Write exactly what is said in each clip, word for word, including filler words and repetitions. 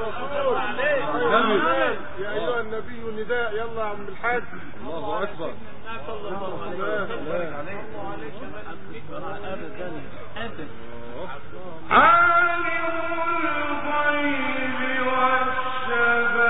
يا ايها النبي نداء. يلا يا عم الحاج. الله اكبر. صلى الله عليه وسلم. ابدا ابدا. عالم الغيب والشهادة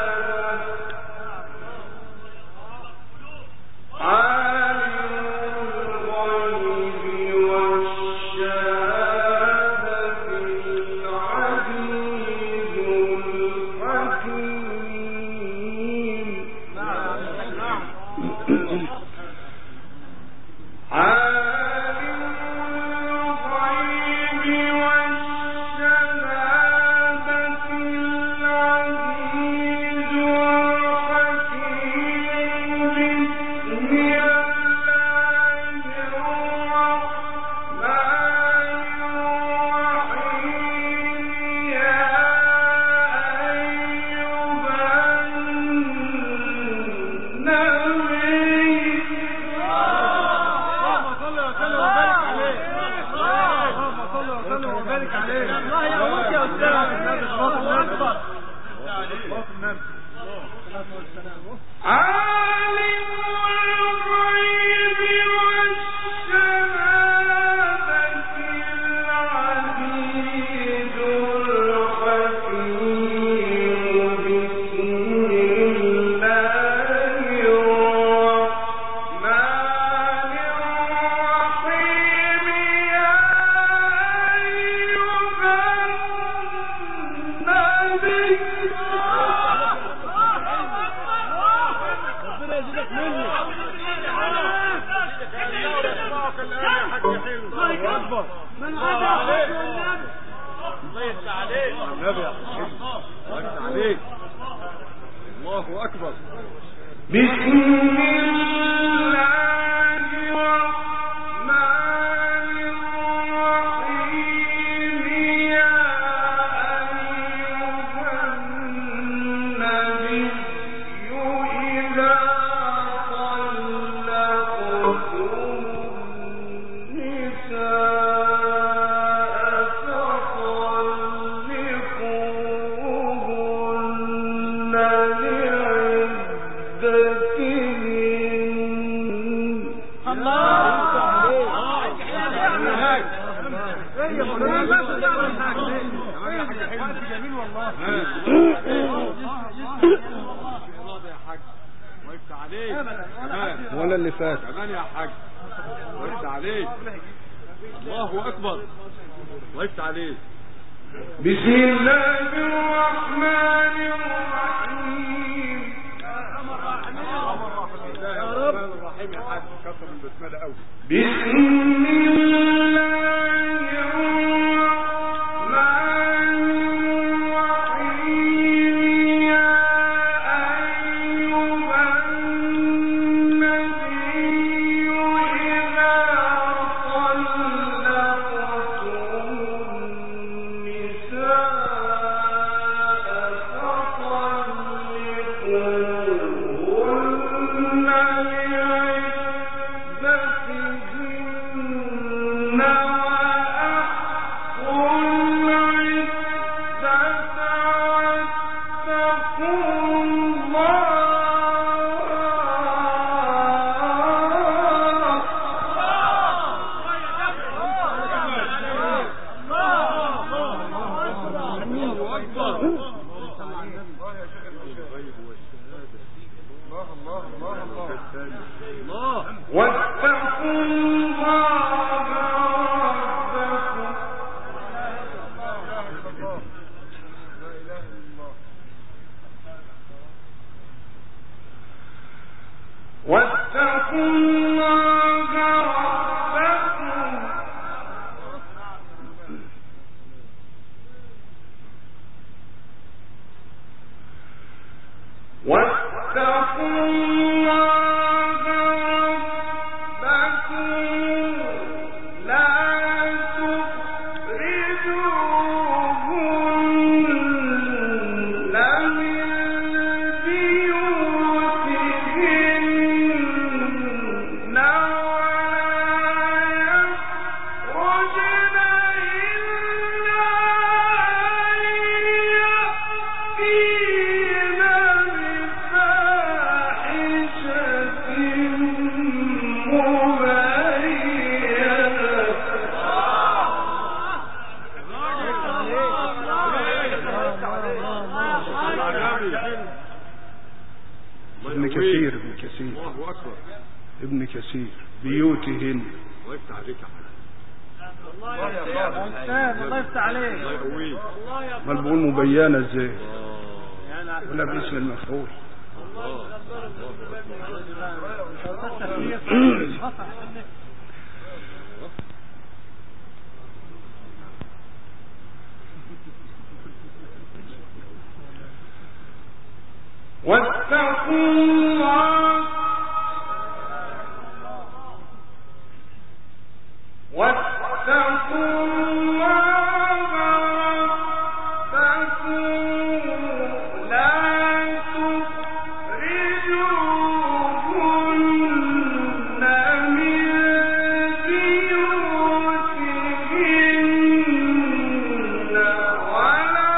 ولا اللي فات كمان يا حاج. وقفت عليك. الله اكبر. وقفت عليك. بسم الله الرحمن الرحيم. يا رب الرحيم يا حاج. كتر من البسمله قوي. بسم الله ابن كثير ابن كثير الله اكبر. ابن كثير بيوتهن. الله يفتح عليك يا حاج. الله يفتح عليك. الله يقويك. ما بقول مبينه ازاي ولا باسم المفعول. واتقوا الله واتقوا الله ربكم لا تخرجوهن من بيوتهن ولا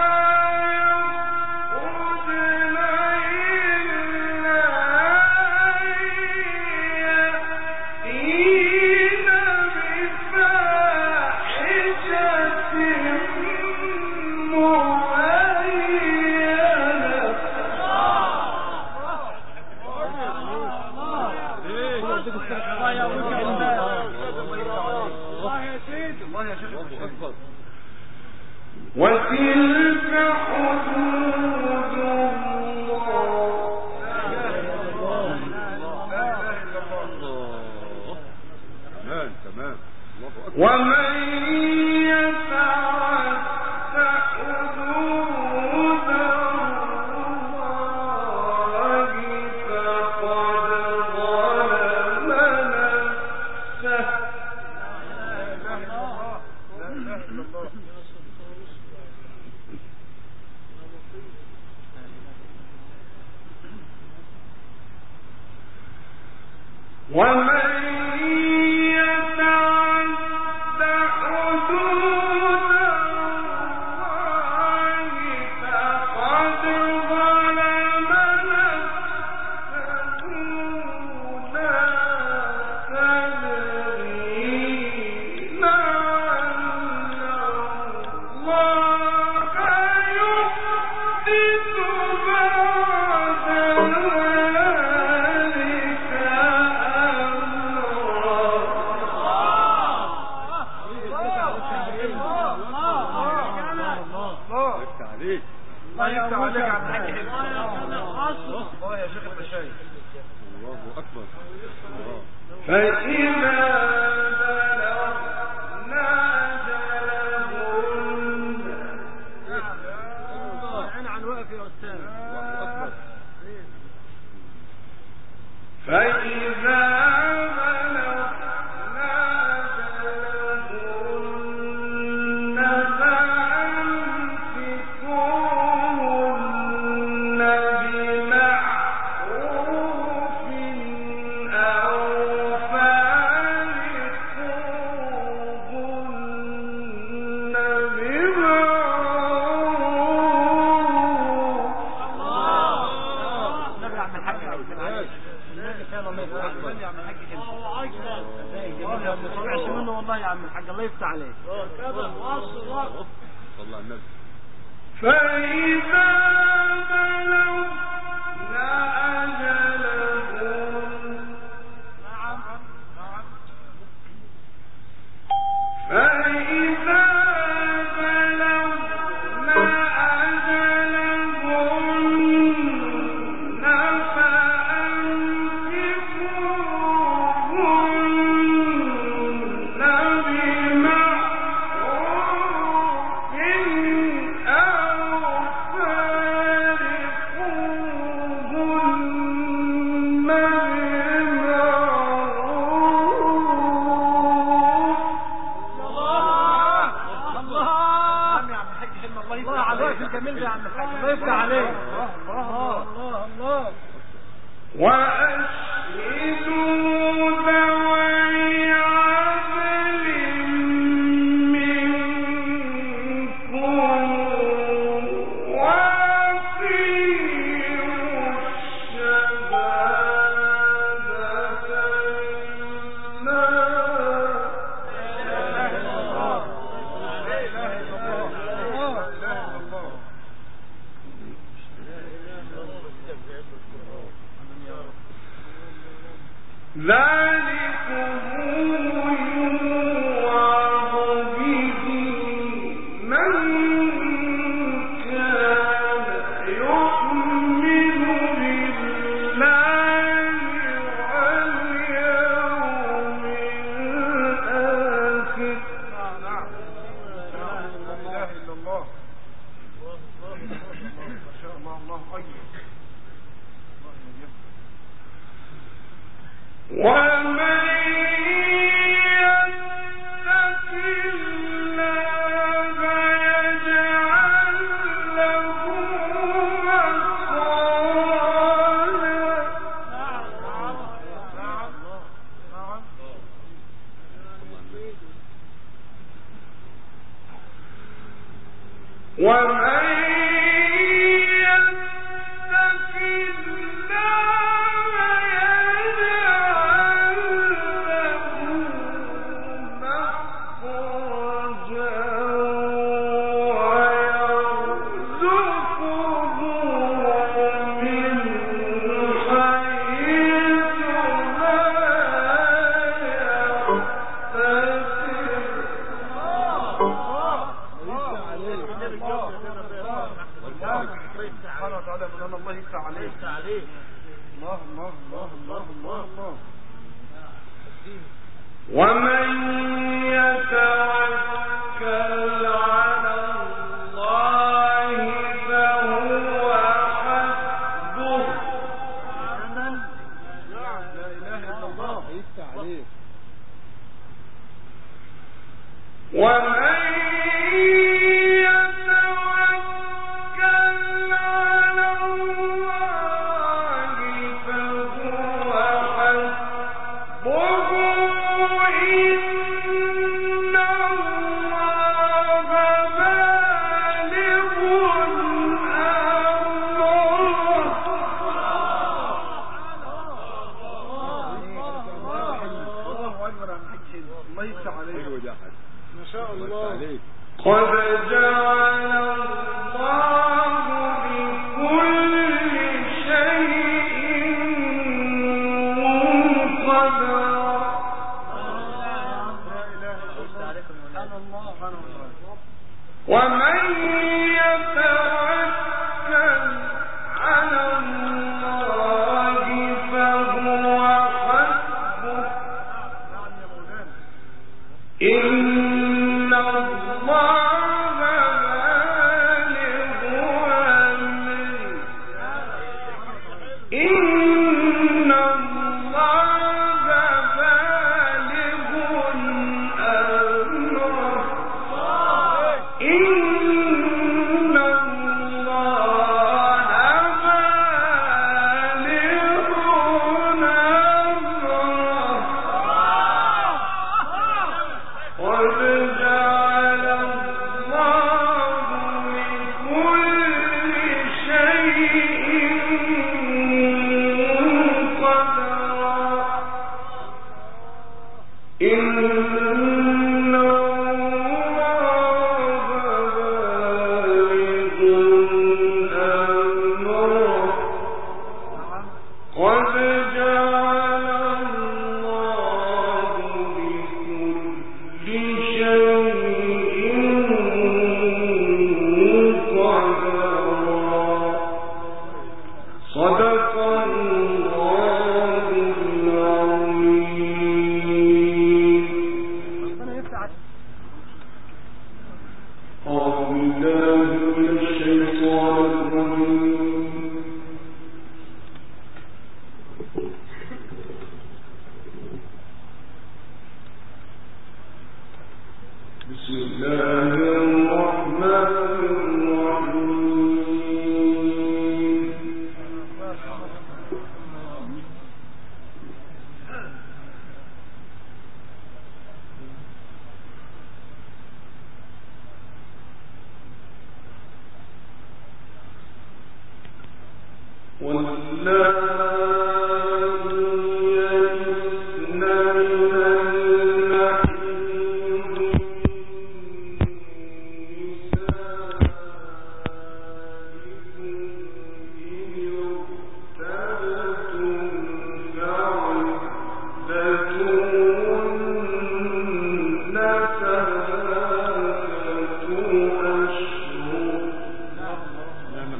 يخرجن إلا يأتين بفاحشة وتلك حدود تمام تمام. الله اكبر. ومن يتعد حدود الله فقد ظلم نفسه. ومن يتعد حدود الله فقد ظلم نفسه. لا تدري لعل الله يحدث بعد ذلك الله يفتح عليك. الله يفتح عليك يا عم الحاج. الله يا شيخ البشاير. الله اكبر. الله. فإذا بلغنا أجلهن انا عن واقف يا استاذ. الله اكبر. فإذا بلغنا أجلهن فأمسكوهن بمعروف أو فارقوهن بمعروف. النبي يا عم الحاج. النبي كان الله يفتح عليك. النبي يا عم الحاج. الله اكبر. ما سمعش منه والله يا عم الحاج. الله يفتح عليك. صلى على النبي. فإذا بلغنا أجلهن فإذا بلغنا أجلهن فأمسكوهن بمعروف أو فارقوهن الجميل ده يا عم الحاج. الله يفتح عليك. الله الله الله. وأشهدوا ذوي عدل منكم وأقيموا الشهادة لله.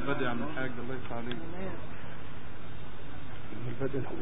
البدء يا عم الحاج الله يفتح عليك. البدء هو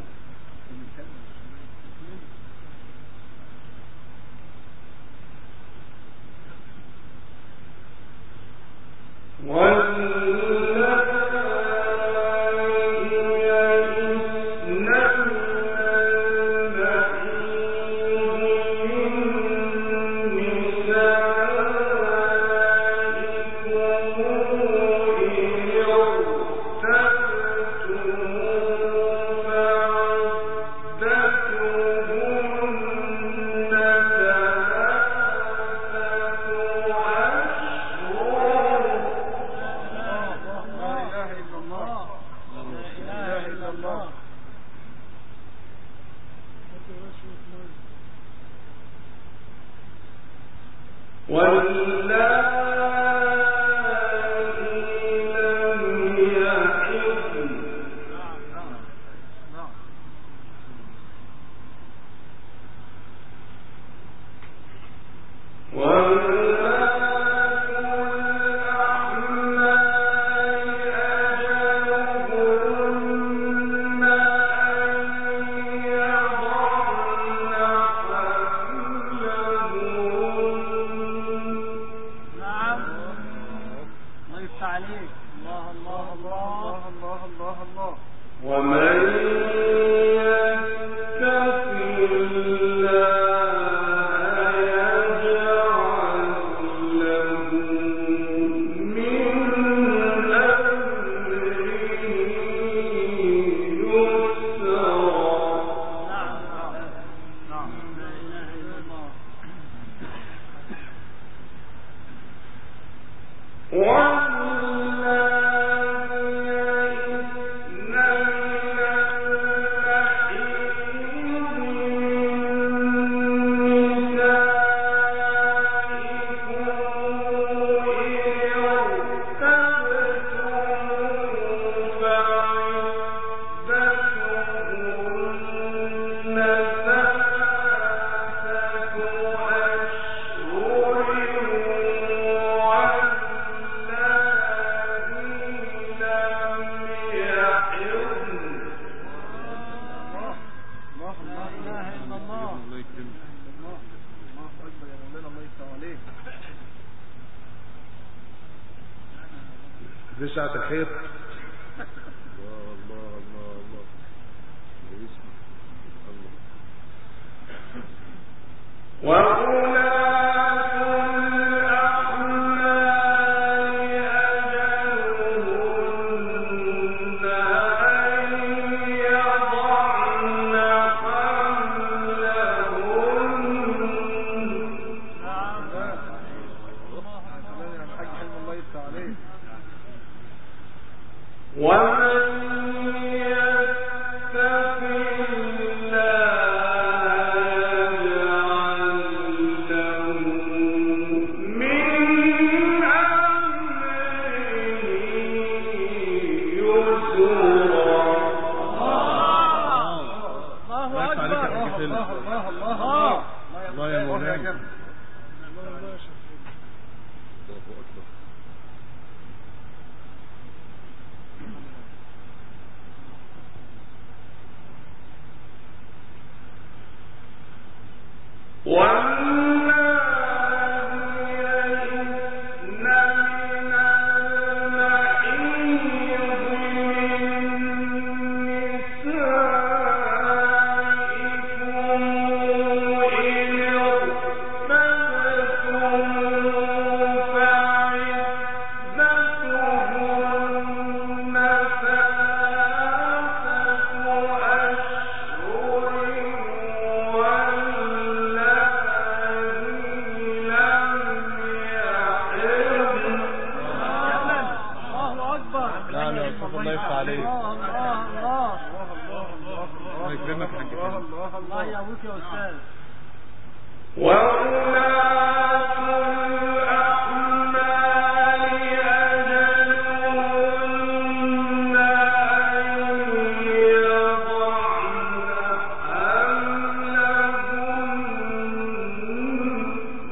دي ساعة الحيط. الله الله الله الله وأولئك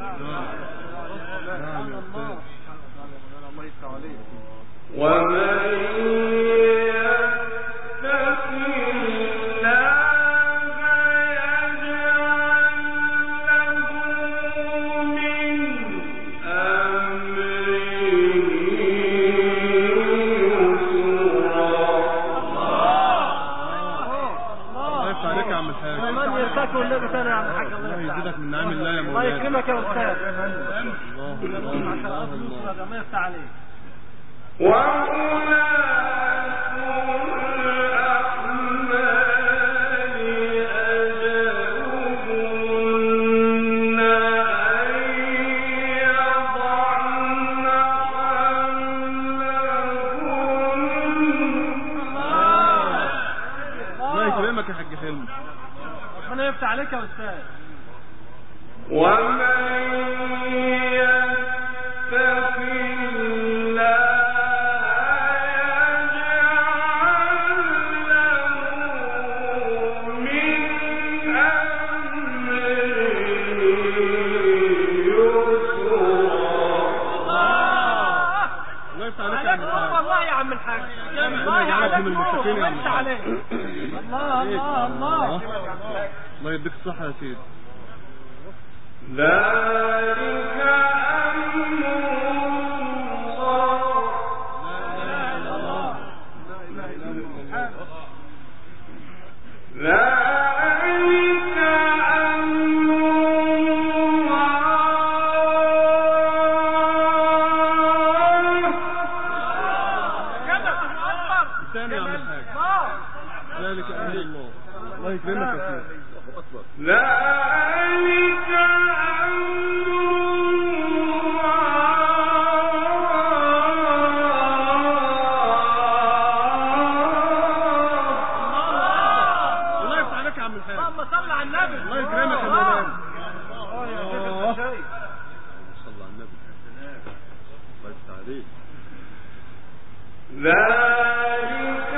ومن يفتح عليك يا استاذ. ومن يتق الله الله الله الله الله يديك الصحة يا سيدي. ذلك أمر الله. لا إله إلا الله. ذلك ذلك أمر الله. الله يكرمك يا سيدي. ذلك الله يفتح عليك يا عم الحاج. اللهم صل على النبي. الله يكرمك يا مولانا. اه يا شيخ الشاي. صل على النبي. الله يفتح عليك. ذلك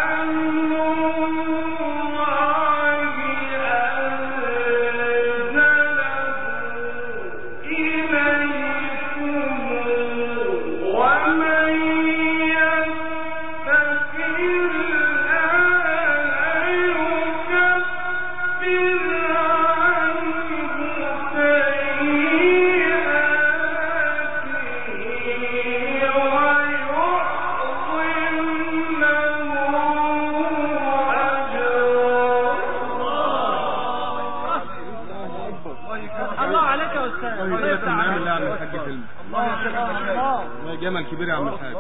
جمل كبير يا عم الحاج.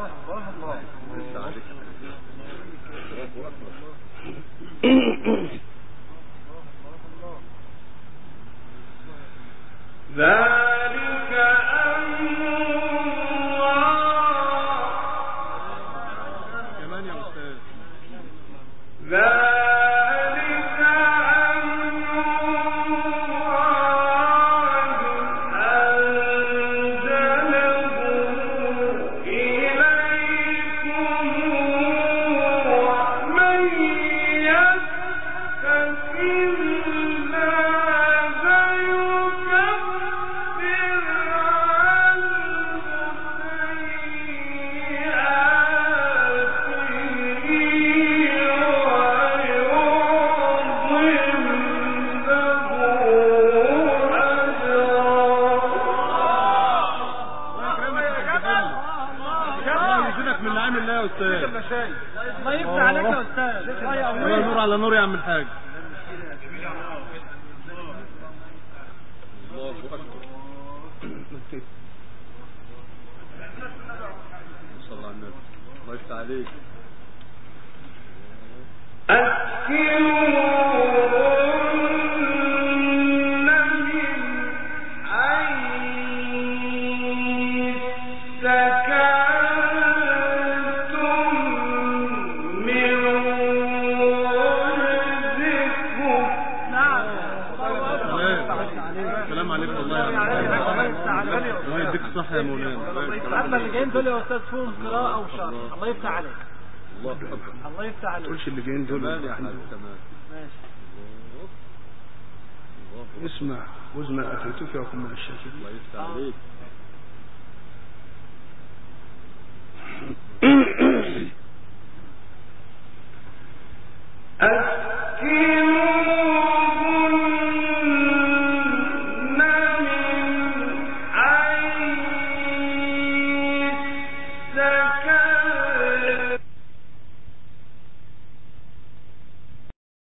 ذلك أمر الله. كمان يا أستاذ. ذلك الله يفتح عليك يا استاذ. الله نور على نور يا عم الحاج. الله اكبر. صلى الله على النبي. الله يفتح عليك. صح يا مولانا. اما اللي جايين دول يا استاذ فيهم قراءه وشرح. الله يفتح عليك. الله اكبر. الله يفتح عليك. تقولش اللي جايين دول يا حاج. تمام ماشي. اسمع وزن اتيتك يا من الشاكرين. الله يفتح عليك.